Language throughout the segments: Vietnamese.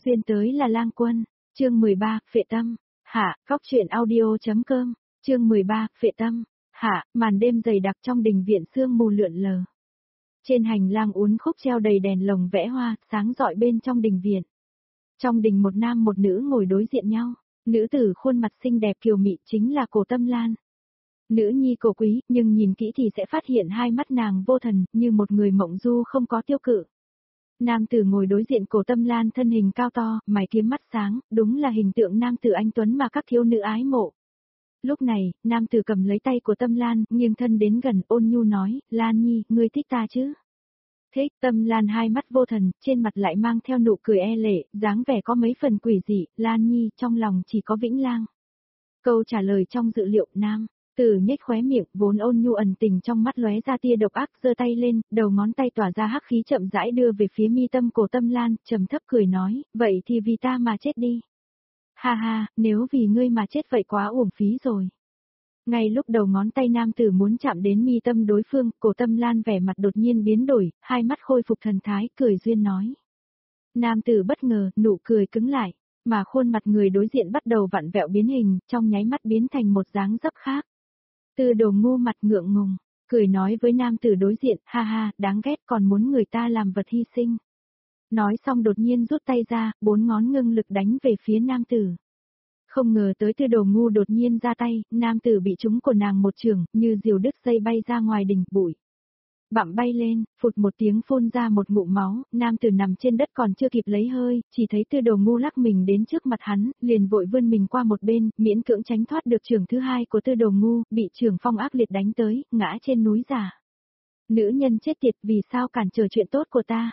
Xuyên tới là lang quân, chương 13, phệ tâm, hạ, góc truyện audio.com, chương 13, phệ tâm, hạ, màn đêm dày đặc trong đình viện sương mù lượn lờ. Trên hành lang uốn khúc treo đầy đèn lồng vẽ hoa, sáng rọi bên trong đình viện. Trong đình một nam một nữ ngồi đối diện nhau, nữ tử khuôn mặt xinh đẹp kiều mị chính là Cổ Tâm Lan. Nữ nhi Cổ Quý, nhưng nhìn kỹ thì sẽ phát hiện hai mắt nàng vô thần, như một người mộng du không có tiêu cự. Nam tử ngồi đối diện Cổ Tâm Lan thân hình cao to, mày kiếm mắt sáng, đúng là hình tượng nam tử anh tuấn mà các thiếu nữ ái mộ. Lúc này, nam tử cầm lấy tay của Tâm Lan, nghiêng thân đến gần, ôn nhu nói, Lan Nhi, ngươi thích ta chứ? Thích. Tâm Lan hai mắt vô thần, trên mặt lại mang theo nụ cười e lệ, dáng vẻ có mấy phần quỷ dị, Lan Nhi, trong lòng chỉ có Vĩnh Lang. Câu trả lời trong dự liệu, nam tử nhếch khóe miệng, vốn ôn nhu ẩn tình trong mắt lóe ra tia độc ác, giơ tay lên, đầu ngón tay tỏa ra hắc khí chậm rãi đưa về phía mi tâm Cổ Tâm Lan, trầm thấp cười nói, vậy thì vì ta mà chết đi. Ha ha, nếu vì ngươi mà chết vậy quá uổng phí rồi. Ngay lúc đầu ngón tay nam tử muốn chạm đến mi tâm đối phương, Cổ Tâm Lan vẻ mặt đột nhiên biến đổi, hai mắt khôi phục thần thái, cười duyên nói. Nam tử bất ngờ, nụ cười cứng lại, mà khuôn mặt người đối diện bắt đầu vặn vẹo biến hình, trong nháy mắt biến thành một dáng dấp khác. Tư Đồ ngu mặt ngượng ngùng, cười nói với nam tử đối diện, ha ha, đáng ghét, còn muốn người ta làm vật hy sinh. Nói xong đột nhiên rút tay ra, bốn ngón ngưng lực đánh về phía nam tử. Không ngờ tới Tư Đồ ngu đột nhiên ra tay, nam tử bị trúng của nàng một chưởng, như diều đứt dây bay ra ngoài đỉnh bụi. Bặm bay lên, phụt một tiếng phun ra một ngụm máu, nam tử nằm trên đất còn chưa kịp lấy hơi, chỉ thấy Tư Đồ ngu lắc mình đến trước mặt hắn, liền vội vươn mình qua một bên, miễn cưỡng tránh thoát được chưởng thứ hai của Tư Đồ ngu, bị chưởng phong ác liệt đánh tới, ngã trên núi giả. Nữ nhân chết tiệt, vì sao cản trở chuyện tốt của ta?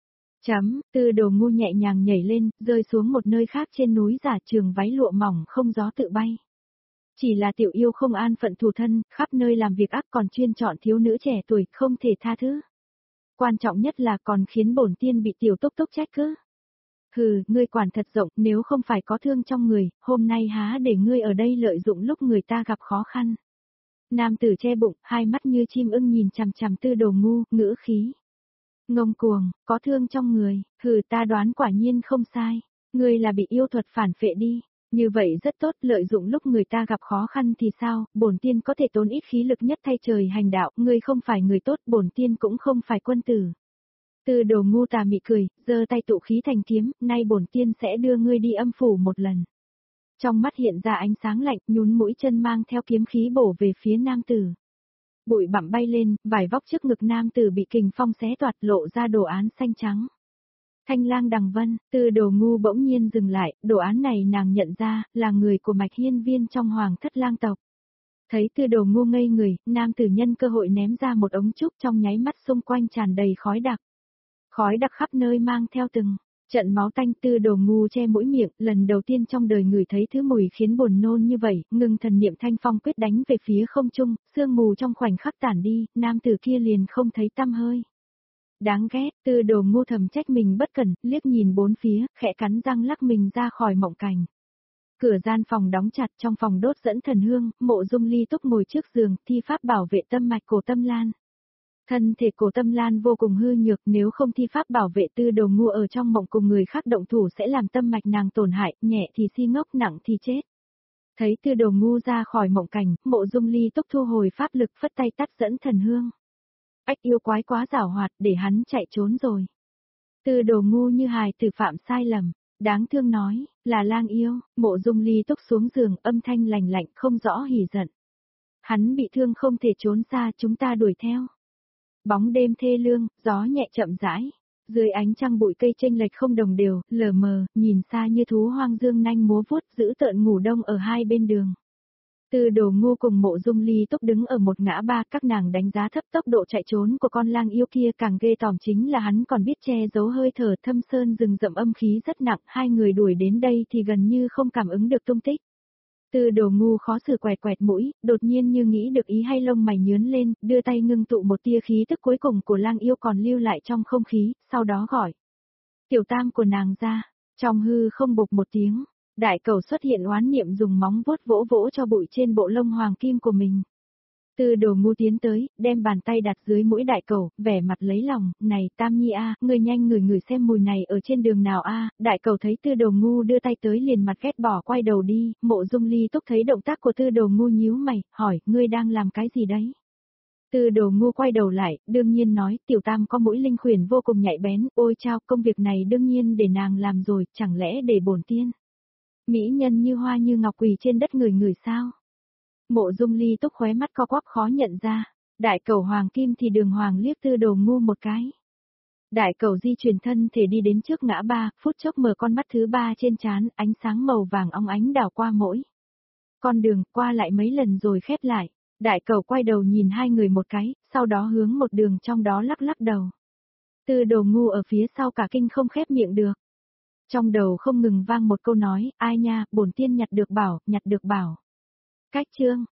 Tư Đồ ngu nhẹ nhàng nhảy lên, rơi xuống một nơi khác trên núi giả, trường váy lụa mỏng không gió tự bay. Chỉ là tiểu yêu không an phận thù thân, khắp nơi làm việc ác còn chuyên chọn thiếu nữ trẻ tuổi, không thể tha thứ. Quan trọng nhất là còn khiến bổn tiên bị tiểu túc túc trách cứ. Hừ, ngươi quản thật rộng, nếu không phải có thương trong người, hôm nay há để ngươi ở đây lợi dụng lúc người ta gặp khó khăn. Nam tử che bụng, hai mắt như chim ưng nhìn chằm chằm Tư Đồ ngu, ngữ khí ngông cuồng, có thương trong người, hừ, ta đoán quả nhiên không sai, ngươi là bị yêu thuật phản phệ đi. Như vậy rất tốt, lợi dụng lúc người ta gặp khó khăn thì sao, bổn tiên có thể tốn ít khí lực nhất thay trời hành đạo, ngươi không phải người tốt, bổn tiên cũng không phải quân tử. Tư Đồ ngu tà mị cười, giơ tay tụ khí thành kiếm, nay bổn tiên sẽ đưa ngươi đi âm phủ một lần. Trong mắt hiện ra ánh sáng lạnh, nhún mũi chân mang theo kiếm khí bổ về phía nam tử. Bụi bặm bay lên, vải vóc trước ngực nam tử bị kình phong xé toạc lộ ra đồ án xanh trắng. Thanh lang đằng vân, Tư Đồ ngu bỗng nhiên dừng lại, đồ án này nàng nhận ra, là người của Mạch Hiên Viên trong Hoàng Thất Lang tộc. Thấy Tư Đồ ngu ngây người, nam tử nhân cơ hội ném ra một ống trúc, trong nháy mắt xung quanh tràn đầy khói đặc. Khói đặc khắp nơi mang theo từng trận máu tanh. Tư Đồ ngu che mũi miệng, lần đầu tiên trong đời người thấy thứ mùi khiến buồn nôn như vậy, ngừng thần niệm thanh phong quyết đánh về phía không trung, sương mù trong khoảnh khắc tản đi, nam tử kia liền không thấy tăm hơi. Đáng ghét, Tư Đồ ngu thầm trách mình bất cẩn, liếc nhìn bốn phía, khẽ cắn răng lắc mình ra khỏi mộng cảnh. Cửa gian phòng đóng chặt, trong phòng đốt dẫn thần hương, Mộ Dung Ly Túc ngồi trước giường, thi pháp bảo vệ tâm mạch Cổ Tâm Lan. Thân thể Cổ Tâm Lan vô cùng hư nhược, nếu không thi pháp bảo vệ, Tư Đồ ngu ở trong mộng cùng người khác động thủ sẽ làm tâm mạch nàng tổn hại, nhẹ thì si ngốc, nặng thì chết. Thấy Tư Đồ ngu ra khỏi mộng cảnh, Mộ Dung Ly Túc thu hồi pháp lực, phất tay tắt dẫn thần hương. Ách, yêu quái quá giảo hoạt, để hắn chạy trốn rồi. Tư Đồ ngu như hài tử phạm sai lầm, đáng thương nói, là lang yêu. Mộ Dung Ly Túc xuống giường, âm thanh lạnh lạnh không rõ hỉ giận. Hắn bị thương không thể trốn xa, chúng ta đuổi theo. Bóng đêm thê lương, gió nhẹ chậm rãi. Dưới ánh trăng bụi cây chênh lệch không đồng đều, lờ mờ, nhìn xa như thú hoang dương nanh múa vuốt, giữ tợn ngủ đông ở hai bên đường. Tư Đồ ngu cùng Mộ Dung Ly Túc đứng ở một ngã ba, các nàng đánh giá thấp tốc độ chạy trốn của con lang yêu kia, càng ghê tởm chính là hắn còn biết che giấu hơi thở. Thâm sơn rừng rậm âm khí rất nặng, hai người đuổi đến đây thì gần như không cảm ứng được tung tích. Tư Đồ ngu khó xử quẹt quẹt mũi, đột nhiên như nghĩ được ý hay lông mày nhướng lên, đưa tay ngưng tụ một tia khí tức cuối cùng của lang yêu còn lưu lại trong không khí, sau đó gọi tiểu tam của nàng ra. Trong hư không bục một tiếng, đại cầu xuất hiện oán niệm dùng móng vuốt vỗ vỗ cho bụi trên bộ lông hoàng kim của mình. Tư Đồ Ngu tiến tới, đem bàn tay đặt dưới mũi đại cầu, vẻ mặt lấy lòng, này Tam Nhi a, ngươi nhanh ngửi xem mùi này ở trên đường nào a. Đại cầu thấy Tư Đồ Ngu đưa tay tới liền mặt ghét bỏ quay đầu đi, Mộ Dung Ly Túc thấy động tác của Tư Đồ Ngu nhíu mày, hỏi, ngươi đang làm cái gì đấy? Tư Đồ Ngu quay đầu lại, đương nhiên nói, tiểu tam có mũi linh khuyển vô cùng nhạy bén, ôi chao, công việc này đương nhiên để nàng làm rồi, chẳng lẽ để bổn tiên. Mỹ nhân như hoa như ngọc quỳ trên đất người sao? Mộ Dung Ly Túc khóe mắt co quắp khó nhận ra, đại cầu hoàng kim thì đường hoàng liếc Tư Đồ Ngu một cái. Đại cầu di chuyển thân thể đi đến trước ngã ba, phút chốc mở con mắt thứ ba trên trán, ánh sáng màu vàng óng ánh đảo qua mỗi con đường, qua lại mấy lần rồi khép lại. Đại cầu quay đầu nhìn hai người một cái, sau đó hướng một đường trong đó lắc lắc đầu. Tư Đồ Ngu ở phía sau cả kinh không khép miệng được. Trong đầu không ngừng vang một câu nói, ai nha, bổn tiên nhặt được bảo. Cách chương